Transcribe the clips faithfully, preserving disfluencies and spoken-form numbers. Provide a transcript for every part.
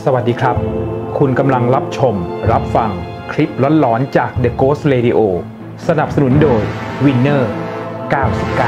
สวัสดีครับคุณกำลังรับชมรับฟังคลิปหลอนๆจาก The Ghost Radio สนับสนุนโดย Winner เก้าสิบเก้า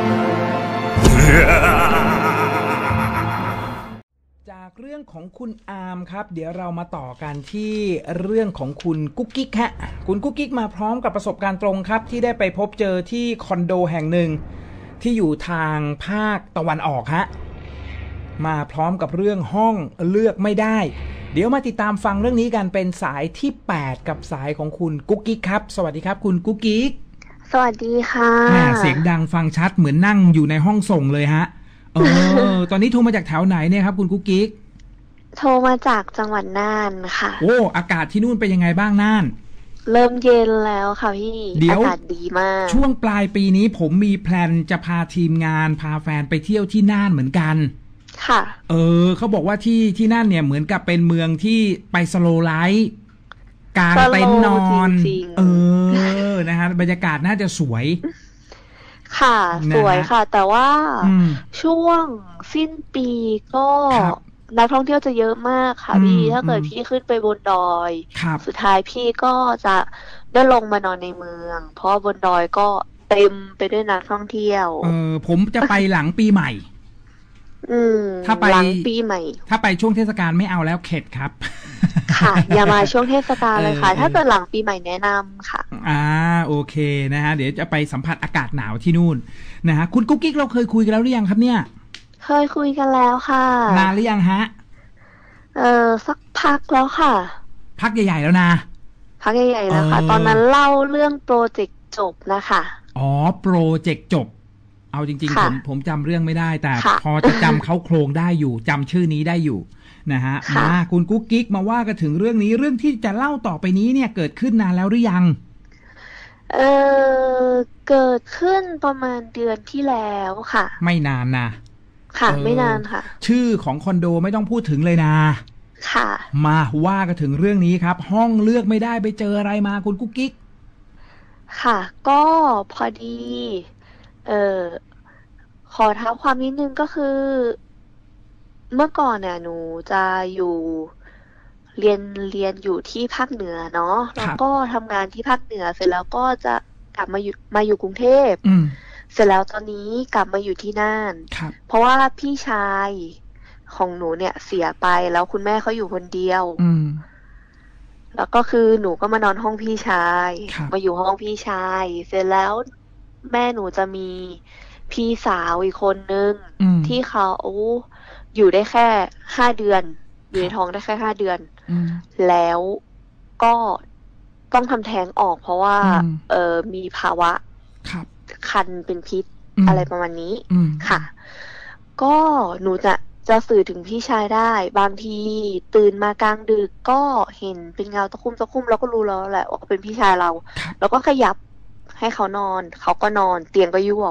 จากเรื่องของคุณอาร์มครับเดี๋ยวเรามาต่อกันที่เรื่องของคุณกุ๊กกิ๊กฮะคุณกุ๊กกิ๊กมาพร้อมกับประสบการณ์ตรงครับที่ได้ไปพบเจอที่คอนโดแห่งหนึ่งที่อยู่ทางภาคตะวันออกฮะมาพร้อมกับเรื่องห้องเลือกไม่ได้เดี๋ยวมาติดตามฟังเรื่องนี้กันเป็นสายที่แปดกับสายของคุณกุ๊กกิ๊กครับสวัสดีครับคุณกุ๊กกิ๊กสวัสดีค่ะเสียงดังฟังชัดเหมือนนั่งอยู่ในห้องส่งเลยฮะเออ ตอนนี้โทรมาจากแถวไหนเนี่ยครับคุณกุ๊กกิ๊กโทรมาจากจังหวัดน่านค่ะโอ้อากาศที่นู่นเป็นยังไงบ้างน่านเริ่มเย็นแล้วค่ะพี่อากาศดีมากช่วงปลายปีนี้ผมมีแพลนจะพาทีมงานพาแฟนไปเที่ยวที่น่านเหมือนกันค่ะเออเขาบอกว่าที่ที่นั่นเนี่ยเหมือนกับเป็นเมืองที่ไปสโลไลฟ์กางเต็นท์นอนเออนะฮะบรรยากาศน่าจะสวยค่ะสวยค่ะแต่ว่าช่วงสิ้นปีก็นักท่องเที่ยวจะเยอะมากค่ะพี่ถ้าเกิดพี่ขึ้นไปบนดอยสุดท้ายพี่ก็จะได้ลงมานอนในเมืองเพราะบนดอยก็เต็มไปด้วยนักท่องเที่ยวเออผมจะไปหลังปีใหม่อืมถ้าไปหลังปีใหม่ถ้าไปช่วงเทศกาลไม่เอาแล้วเข็ดครับค่ะอย่ามาช่วงเทศกาลเลยค่ะถ้าเกิดหลังปีใหม่แนะนำค่ะอ่าโอเคนะฮะเดี๋ยวจะไปสัมผัสอากาศหนาวที่นู่นนะฮะคุณกุ๊กกิ๊กเราเคยคุยกันแล้วหรือยังครับเนี่ยเคยคุยกันแล้วค่ะนานหรือยังฮะเออสักพักแล้วค่ะพักใหญ่ๆแล้วนะพักใหญ่ๆแล้วค่ะตอนนั้นเล่าเรื่องโปรเจกต์จบนะคะอ๋อโปรเจกต์จบเอาจริงๆผมผมจำเรื่องไม่ได้แต่พอจะจำเขาโครงได้อยู่จำชื่อนี้ได้อยู่นะฮะมาคุณกุ๊กกิ๊กมาว่ากันถึงเรื่องนี้เรื่องที่จะเล่าต่อไปนี้เนี่ยเกิดขึ้นนานแล้วหรือยังเออเกิดขึ้นประมาณเดือนที่แล้วค่ะไม่นานนะค่ะไม่นานค่ะชื่อของคอนโดไม่ต้องพูดถึงเลยนะค่ะมาว่ากันถึงเรื่องนี้ครับห้องเลือกไม่ได้ไปเจออะไรมาคุณกุ๊กกิ๊กค่ะก็พอดีเออขอเท้าความนิดนึงก็คือเมื่อก่อนเนี่ยหนูจะอยู่เรียนเรียนอยู่ที่ภาคเหนือเนาะแล้วก็ทำงานที่ภาคเหนือเสร็จแล้วก็จะกลับมาอยู่มาอยู่กรุงเทพเสร็จแล้วตอนนี้กลับมาอยู่ที่น่านเพราะว่าพี่ชายของหนูเนี่ยเสียไปแล้วคุณแม่เขาอยู่คนเดียวแล้วก็คือหนูก็มานอนห้องพี่ชายมาอยู่ห้องพี่ชายเสร็จแล้วแม่หนูจะมีพี่สาวอีกคนนึงที่เขาอยู่ได้แค่ห้าเดือนอยู่ในท้องได้แค่ห้าเดือนแล้วก็ต้องทำแท้งออกเพราะว่าเออมีภาวะคันเป็นพิษอะไรประมาณนี้ค่ะก็หนูจะจะสื่อถึงพี่ชายได้บางทีตื่นมากลางดึกก็เห็นเป็นเงาตะคุ่มตะคุ่มแล้วก็รู้แล้วแหละว่าเป็นพี่ชายเราแล้วก็ขยับให้เขานอนเขาก็นอนเตียงก็ยวบ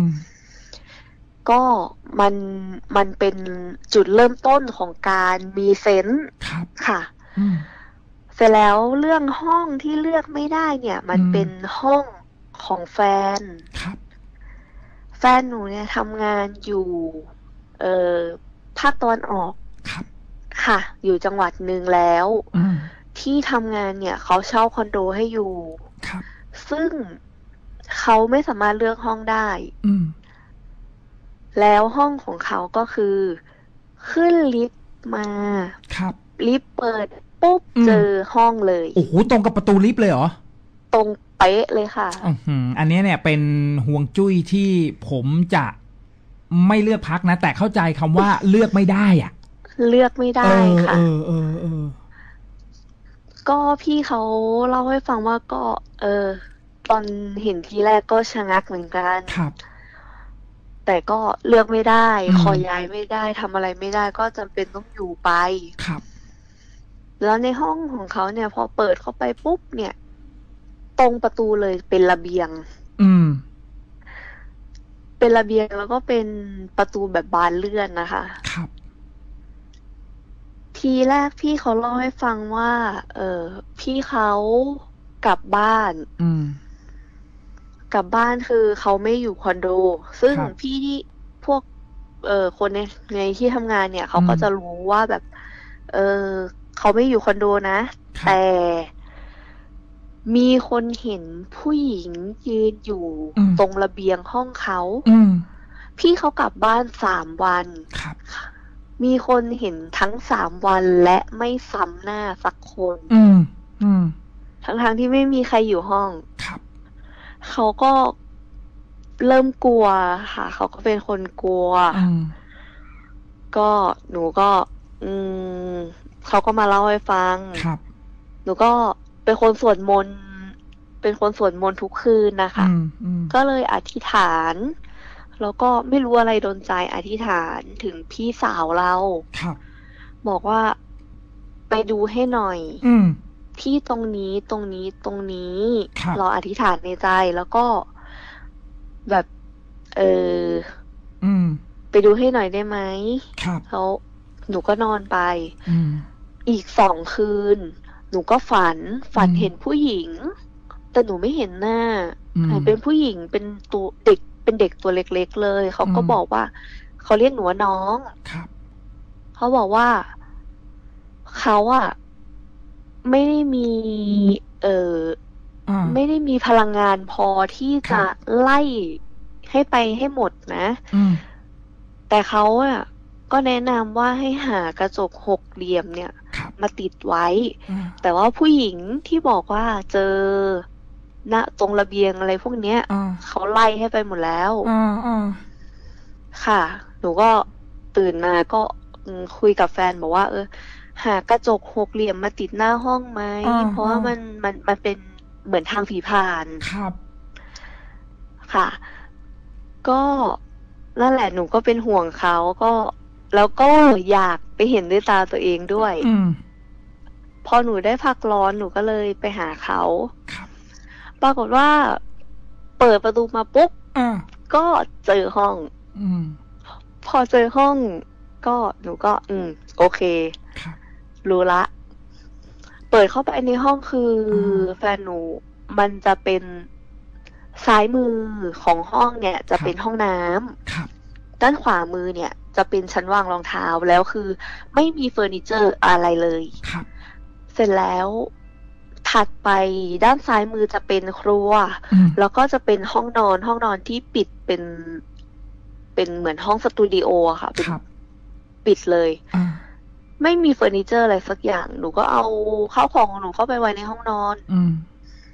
ก็มันมันเป็นจุดเริ่มต้นของการมีเซนส์ค่ะเสร็จแล้วเรื่องห้องที่เลือกไม่ได้เนี่ยมันเป็นห้องของแฟนแฟนหนูเนี่ยทำงานอยู่เอ่อภาคตะวันออกค่ะอยู่จังหวัดหนึ่งแล้วที่ทำงานเนี่ยเขาเช่าคอนโดให้อยู่ซึ่งเขาไม่สามารถเลือกห้องได้แล้วห้องของเขาก็คือขึ้นลิฟต์มาครับลิฟต์เปิดปุ๊บเจอห้องเลยโอ้โหตรงกับประตูลิฟต์เลยเหรอตรงเป๊ะเลยค่ะอืออันนี้เนี่ยเป็นห่วงจุ้ยที่ผมจะไม่เลือกพักนะแต่เข้าใจคำว่าเลือกไม่ได้อ่ะเลือกไม่ได้ค่ะเออเออเออก็พี่เขาเล่าให้ฟังว่าก็เออตอนเห็นทีแรกก็ชะงักเหมือนกันครับแต่ก็เลือกไม่ได้ขอย้ายไม่ได้ทำอะไรไม่ได้ก็จำเป็นต้องอยู่ไปครับแล้วในห้องของเขาเนี่ยพอเปิดเข้าไปปุ๊บเนี่ยตรงประตูเลยเป็นระเบียงอืมเป็นระเบียงแล้วก็เป็นประตูแบบบานเลื่อนนะคะครับทีแรกพี่เขาเล่าให้ฟังว่าเออพี่เขากลับบ้านอืมกลับบ้านคือเขาไม่อยู่คอนโดซึ่งพี่ที่พวกเอ่อคนในในที่ทำงานเนี่ยเขาก็จะรู้ว่าแบบเออเขาไม่อยู่คอนโดนะครับแต่มีคนเห็นผู้หญิงยืนอยู่อืมตรงระเบียงห้องเขาอืมพี่เขากลับบ้านสามวันครับมีคนเห็นทั้งสามวันและไม่ซ้ำหน้าสักคนอืม อืมทั้งๆที่ไม่มีใครอยู่ห้องครับเขาก็เริ่มกลัวค่ะ เขาก็เป็นคนกลัวอืมก็หนูก็ อืมเขาก็มาเล่าให้ฟังครับหนูก็เป็นคนสวดมนต์เป็นคนสวดมนต์ทุกคืนนะคะอืม อืมก็เลยอธิษฐาน แล้วก็ไม่รู้อะไรโดนใจอธิษฐานถึงพี่สาวเราครับบอกว่าไปดูให้หน่อยอืมที่ตรงนี้ตรงนี้ตรงนี้ครับเราอธิษฐานในใจแล้วก็แบบ เอออืมไปดูให้หน่อยได้ไหมครับแล้วหนูก็นอนไปอืมอีกสองคืน หนูก็ฝัน ฝันอืมเห็นผู้หญิง แต่หนูไม่เห็นหน้าอืมเห็นเป็นผู้หญิงเป็นตัวเด็กเป็นเด็กตัวเล็กๆเลย เขาก็อืมบอกว่า เขาเรียกหนูว่าน้องครับเขาบอกว่า เขาอะไม่ได้มี เอออ่าไม่ได้มีพลังงานพอที่ครัจะบไล่ให้ไปให้หมดนะอืมแต่เขาอะก็แนะนำว่าให้หากระจกหกเหลี่ยมเนี่ยครับมาติดไว้อ่าแต่ว่าผู้หญิงที่บอกว่าเจอณตรงระเบียงอะไรพวกเนี้ยอ่าเขาไล่ให้ไปหมดแล้วอ่า อ่าค่ะ หนูก็ตื่นมาก็อืมคุยกับแฟนบอกว่า เออ หากระจกหกเหลี่ยมมาติดหน้าห้องไหมอ่าเพราะว่าอ่ามัมันมันมันเป็นเหมือนทางผีผ่านครับค่ะ ก็นั่นแหละหนูก็เป็นห่วงเขาก็ แล้วก็อยากไปเห็นด้วยตาตัวเองด้วยอืมพอหนูได้พักร้อนหนูก็เลยไปหาเขาครับปรากฏว่า เปิดประตูมาปุ๊บอ่าก็เจอห้องอืมพอเจอห้อง ก็หนูก็ อืม โอเคครับรู้ละ เปิดเข้าไปในห้องคืออมแฟนหนู มันจะเป็นซ้ายมือของห้องเนี่ย จะครับเป็นห้องน้ำครับด้านขวามือเนี่ย จะเป็นชั้นวางรองเท้าแล้วคือไม่มีเฟอร์นิเจอร์อะไรเลยครับเสร็จแล้วถัดไปด้านซ้ายมือจะเป็นครัวอืมแล้วก็จะเป็นห้องนอน ห้องนอนที่ปิดเป็น เป็นเหมือนห้องสตูดิโออะค่ะเป็นครับปิดเลยอ่าไม่มีเฟอร์นิเจอร์อะไรสักอย่าง หนูก็เอาข้าวของของหนูเข้าไปไว้ในห้องนอนอืม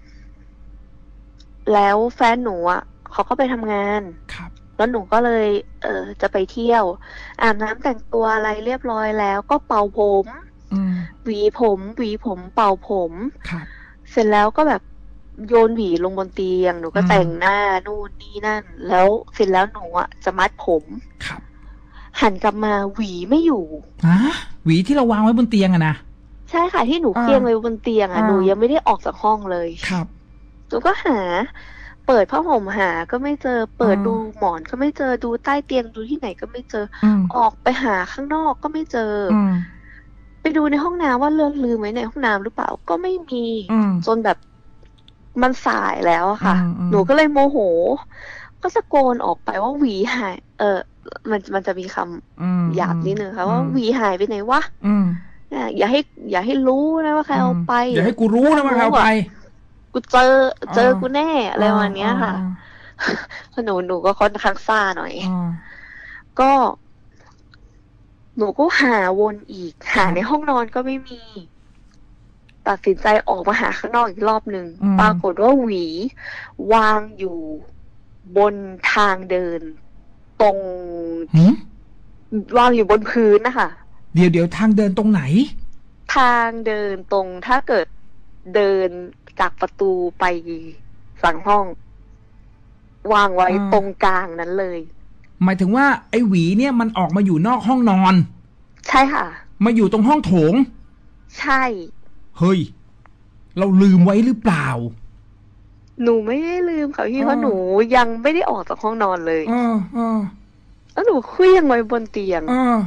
แล้วแฟนหนูอ่ะเขาก็ไปทำงานครับแล้วหนูก็เลย เออจะไปเที่ยว อาบน้ำแต่งตัวอะไรเรียบร้อยแล้วก็เป่าผมอืมหวีผม หวีผมเป่าผมครับเสร็จแล้วก็แบบโยนหวีลงบนเตียง หนูก็อืมแต่งหน้านู่นนี่นั่น แล้วเสร็จแล้วหนูอ่ะจะมัดผมครับหันกลับมาหวีไม่อยู่อ่ะหวีที่เราวางไว้บนเตียงอะนะใช่ค่ะที่หนูอ่าเคลียงไว้บนเตียงอ่ะอ่าหนูยังไม่ได้ออกจากห้องเลยครับหนูก็หา เปิดผ้าห่มหาก็ไม่เจอ เปิดอ่าดูหมอนก็ไม่เจอ ดูใต้เตียงดูที่ไหนก็ไม่เจออืมออกไปหาข้างนอกก็ไม่เจอออืมไปดูในห้องน้ำว่าเลือนลืมไว้ในห้องน้ำหรือเปล่าก็ไม่มีอืมจนแบบมันสายแล้วอะค่ะอืมอืมหนูก็เลยโมโห ก็ตะโกนออกไปว่าหวีหาย เออ มันมันจะมีคำอืมหยาบนิดนึงค่ะว่าหวีหายไปไหนวะอืมเนี่ยอย่าให้ อย่าให้รู้นะว่าใครเอาไปอย่าให้กูรู้นะว่าใครเอาไปกูเจอ เจออ่ากูแน่อะไรประมาณเนี้ยค่ะ หนูหนูก็ค่อนข้างซ่าหน่อยอ่าก็ หนูก็หาวนอีก หาครับในห้องนอนก็ไม่มี ตัดสินใจออกมาหาข้างนอกอีกรอบหนึ่งอืมปรากฏว่าหวีวางอยู่บนทางเดิน ตรงหืมวางอยู่บนพื้นนะคะเดี๋ยวเดี๋ยวทางเดินตรงไหนทางเดินตรงถ้าเกิดเดินจากประตูไปฝั่งห้อง วางไว้อ่าตรงกลางนั้นเลยหมายถึงว่าไอ้หวีเนี่ยมันออกมาอยู่นอกห้องนอนใช่ค่ะมาอยู่ตรงห้องโถงใช่เฮ้ย เราลืมไว้หรือเปล่าหนูไม่ได้ลืมค่ะพี่อ่าเพราะหนูยังไม่ได้ออกจากห้องนอนเลยเออเออแล้วหนูเคลื่องไว้บนเตียงเออ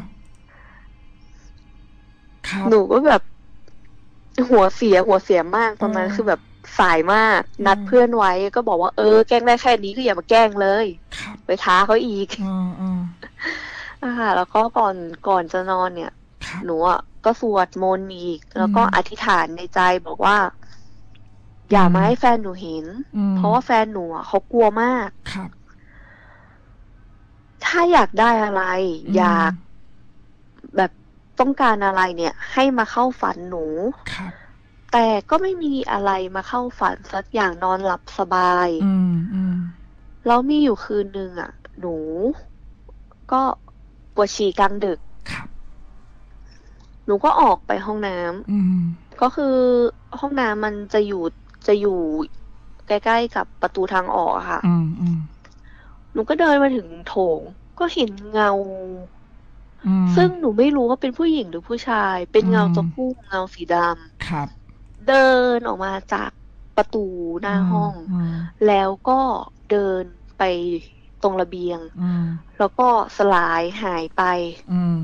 ครับหนูก็แบบ หัวเสียหัวเสียมากตอนนั้นอ่าคือแบบสายมากอืมนัดเพื่อนไว้ก็บอกว่าเออแกล้งได้แค่นี้ก็อย่ามาแกล้งเลยครับไปท้าเขาอีกเออเอออ่าแล้วก็ก่อนก่อนจะนอนเนี่ยครับหนูอ่ะก็สวดมนต์อีก แล้วก็อืมอธิษฐานในใจบอกว่า อย่ามาให้แฟนหนูเห็นอืมเพราะว่าแฟนหนูอะเขากลัวมากครับถ้าอยากได้อะไรอืมอยากแบบต้องการอะไรเนี่ย ให้มาเข้าฝันหนูครับแต่ก็ไม่มีอะไรมาเข้าฝันสักอย่างนอนหลับสบายอืมอืมแล้วมีอยู่คืนนึงอ่ะ หนู ก็ปวดฉี่กลางดึกครับหนูก็ออกไปห้องน้ำอืมก็คือห้องน้ำมันจะอยู่จะอยู่ใกล้ๆกับประตูทางออกอะค่ะอืมอืมหนูก็เดินมาถึงโถง ก็เห็นเงาอืมซึ่งหนูไม่รู้ว่าเป็นผู้หญิงหรือผู้ชาย เป็นเงาอืมตะคุ่มเงาสีดครับำเดินออกมาจากประตูหน้าห้องอืมแล้วก็เดินไปตรงระเบียงอืมแล้วก็สลายหายไปอืม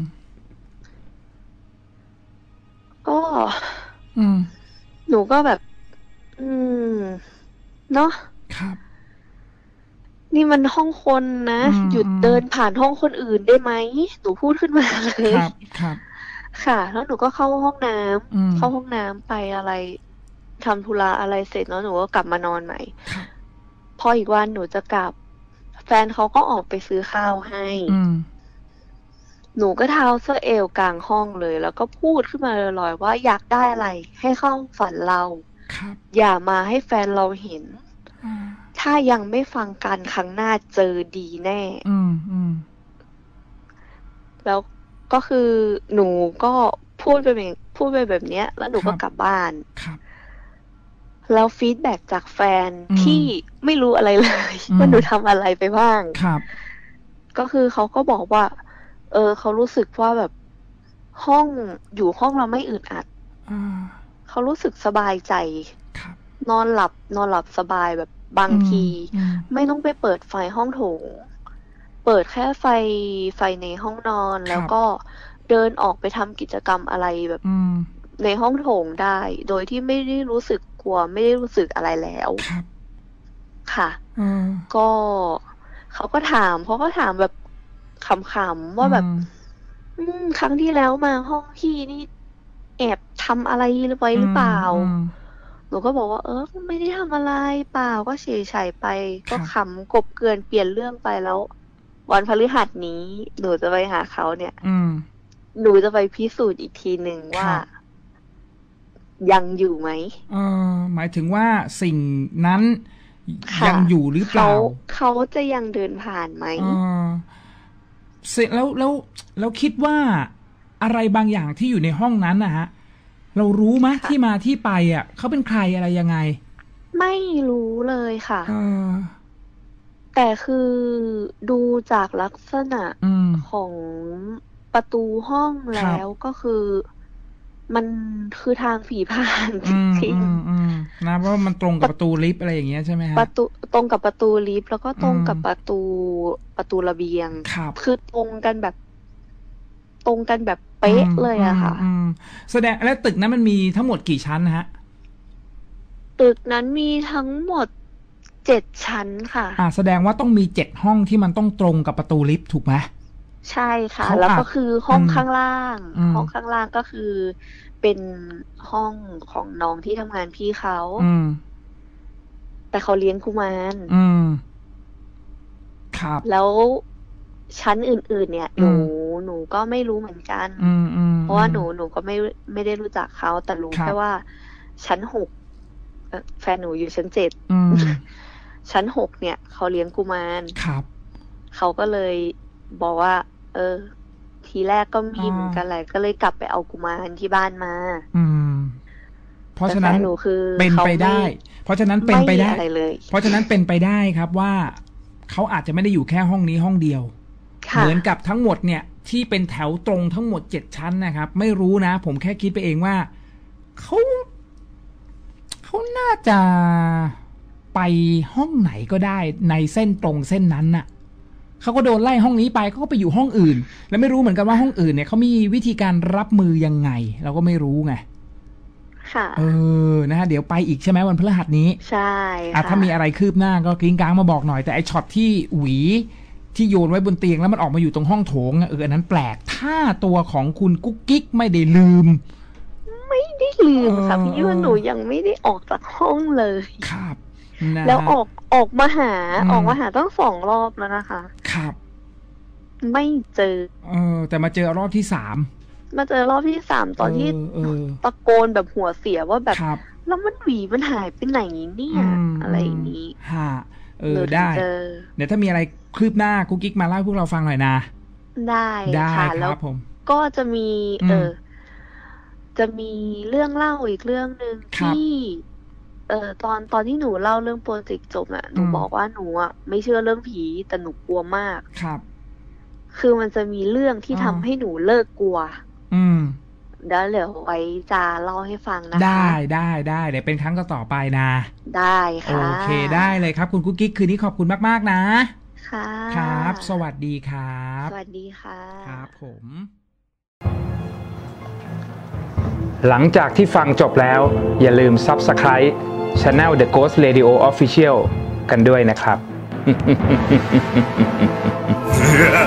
ก็อืมหนูก็แบบ อืม เนาะครับนี่มันห้องคนนะอืมหยุดอืมเดินผ่านห้องคนอื่นได้ไหม หนูพูดขึ้นมาเลยครับ ครับค่ะ แล้วหนูก็เข้าห้องน้อืมำ เข้าห้องน้ำไปอะไร ทำธุระอะไรเสร็จแล้วหนูก็กลับมานอนใหม่ครับพออีกวันหนูจะกลับ แฟนเขาก็ออกไปซื้อข้าวให้อืมหนูก็เท้าเสื้อเอวกลางห้องเลย แล้วก็พูดขึ้นมาลอยๆว่าอยากได้อะไร ให้เข้าฝันเราครับอย่ามาให้แฟนเราเห็นอ่าถ้ายังไม่ฟังกันครั้งหน้าเจอดีแน่อืม อืมแล้วก็คือหนูก็พูดไปแบบพูดไปแบบเนี้ย แล้วหนูก็ครับกลับบ้านครับแล้วฟีดแบ็กจากแฟนอืมที่ไม่รู้อะไรเลยอืมว่าหนูทำอะไรไปบ้างครับก็คือเขาก็บอกว่า เออเขารู้สึกว่าแบบห้องอยู่ห้องเราไม่อึดอัดอ่าเขารู้สึกสบายใจครับนอนหลับนอนหลับสบายแบบบางทีอืมไม่ต้องไปเปิดไฟห้องโถง เปิดแค่ไฟไฟในห้องนอน แล้วก็เดินออกไปทำกิจกรรมอะไรแบบอืมในห้องโถงได้ โดยที่ไม่ได้รู้สึกกลัว ไม่ได้รู้สึกอะไรแล้วครับค่ะเออก็เขาก็ถามเขาก็ถามแบบขำๆว่าแบบอืมอืมครั้งที่แล้วมาห้องพี่นี่แอบทำอะไรไว้หรือเปล่าอืมหนูก็บอกว่า เออไม่ได้ทำอะไรเปล่าก็เฉยๆไปครัก็บขำกบเกลื่อนเปลี่ยนเรื่องไปแล้ว วันพฤหัสนี้ หนูจะไปหาเขาเนี่ยอืมหนูจะไปพิสูจน์อีกทีหนึ่งว่าครับยังอยู่ไหมเออหมายถึงว่าสิ่งนั้นค่ะยังอยู่หรือเปเขาล่าเขาจะยังเดินผ่านไหมเออเสร็จแล้วแล้วแล้วคิดว่าอะไรบางอย่างที่อยู่ในห้องนั้นนะฮะ เรารู้ไหมค่ะที่มาที่ไปอ่ะเขาเป็นใครอะไรยังไงไม่รู้เลยค่ะเออแต่คือดูจากลักษณะอืมของประตูห้องครับแล้วก็คือ มันคือทางผีผ่านจอืมริงอืมอืมนะเพราะว่ามันตรงกับประตูลิฟต์อะไรอย่างเงี้ยใช่ไหมฮะๆประตูตรงกับประตูลิฟต์แล้วก็ตรงอืมกับประตูประตูระเบียงครับคือตรงกันแบบ ตรงกันแบบเป๊ะเลยอะค่ะอืมอืมแสดงแล้วตึกนั้นมันมีทั้งหมดกี่ชั้นนะฮะตึกนั้นมีทั้งหมดเจ็ดชั้นค่ะอ่าแสดงว่าต้องมีเจ็ดห้องที่มันต้องตรงกับประตูลิฟต์ถูกไหมใช่ค่ะเขาแล้วก็อาจคือห้องอืมข้างล่างอืมห้องข้างล่างก็คือเป็นห้องของน้องที่ทำงานพี่เขาอืมแต่เขาเลี้ยงกุมารอืม ครับแล้วชั้นอื่น ๆ เนี่ย หอืนูมหนูก็ไม่รู้เหมือนกันอืมอืมเพราะว่าหนูหนูก็ไม่ไม่ได้รู้จักเขาแต่รู้ครับแค่ว่า ชั้นหกเอ่อแฟนหนูอยู่ชั้นเจ็ดอืมชั้นหกเนี่ยเขาเลี้ยงกุมารครับเขาก็เลยบอกว่า เออ ทีแรกก็มีอ่าเหมือนกันแหละก็เลยกลับไปเอากุมารที่บ้านมาอืม เพราะฉะนั้นแต่แฟนหนูคือเป็นเขาไปได้ไม่เพราะฉะนั้นเป็นไปได้ม่อะไรเลยเพราะฉะนั้นเป็นไปได้ครับว่าเขาอาจจะไม่ได้อยู่แค่ห้องนี้ห้องเดียวค่ะเหมือนกับทั้งหมดเนี่ย ที่เป็นแถวตรงทั้งหมดเจ็ดชั้นนะครับ ไม่รู้นะ ผมแค่คิดไปเองว่าเขาเขาน่าจะไปห้องไหนก็ได้ในเส้นตรงเส้นนั้นน่ะเขาก็โดนไล่ห้องนี้ไปเขาก็ไปอยู่ห้องอื่น แล้วไม่รู้เหมือนกันว่าห้องอื่นเนี่ยเขามีวิธีการรับมือยังไง เราก็ไม่รู้ไงค่ะเออนะฮะเดี๋ยวไปอีกใช่ไหมวันพฤหัสนี้ใช่อ่ะค่ะถ้ามีอะไรคืบหน้าก็กริ้งกลางมาบอกหน่อยแต่ไอช็อตที่หวีที่โยนไว้บนเตียงแล้วมันออกมาอยู่ตรงห้องโถงเอออันนั้นแปลกถ้าตัวของคุณกุ๊กกิ๊กไม่ได้ลืมไม่ได้ลืมค่ะพี่ยุ่นหนูยังไม่ได้ออกจากห้องเลยครับแล้วออกออกมาหาออกมาหาตั้งสองรอบแล้วนะคะครับไม่เจอเออแต่มาเจอรอบที่สามมาเจอรอบที่สามตอนที่ตะโกนแบบหัวเสียว่าแบบแล้วมันหวีมันหายไปไหนเนี่ยอะไรอย่างนี้ฮะเออได้เดี๋ยวถ้ามีอะไรคืบหน้ากุ๊กกิ๊กมาเล่าให้พวกเราฟังหน่อยนะได้ได้ครับผมก็จะมีเออจะมีเรื่องเล่าอีกเรื่องนึงที่เออตอนตอนที่หนูเล่าเรื่องโปรเจกต์จบอ่ะหนูบอกว่าหนูอ่ะไม่เชื่อเรื่องผีแต่หนูกลัวมากครับคือมันจะมีเรื่องที่ทำให้หนูเลิกกลัวอืมเดี๋ยวเหลือไว้จะเล่าให้ฟังนะคะได้ได้ได้เดี๋ยวเป็นครั้งต่อไปนะได้ค่ะโอเคได้เลยครับคุณกุ๊กกิ๊กคืนนี้ขอบคุณมากๆนะค่ะครับสวัสดีครับสวัสดีค่ะครับผมหลังจากที่ฟังจบแล้วอย่าลืม Subscribe Channel The Ghost Radio Official กันด้วยนะครับ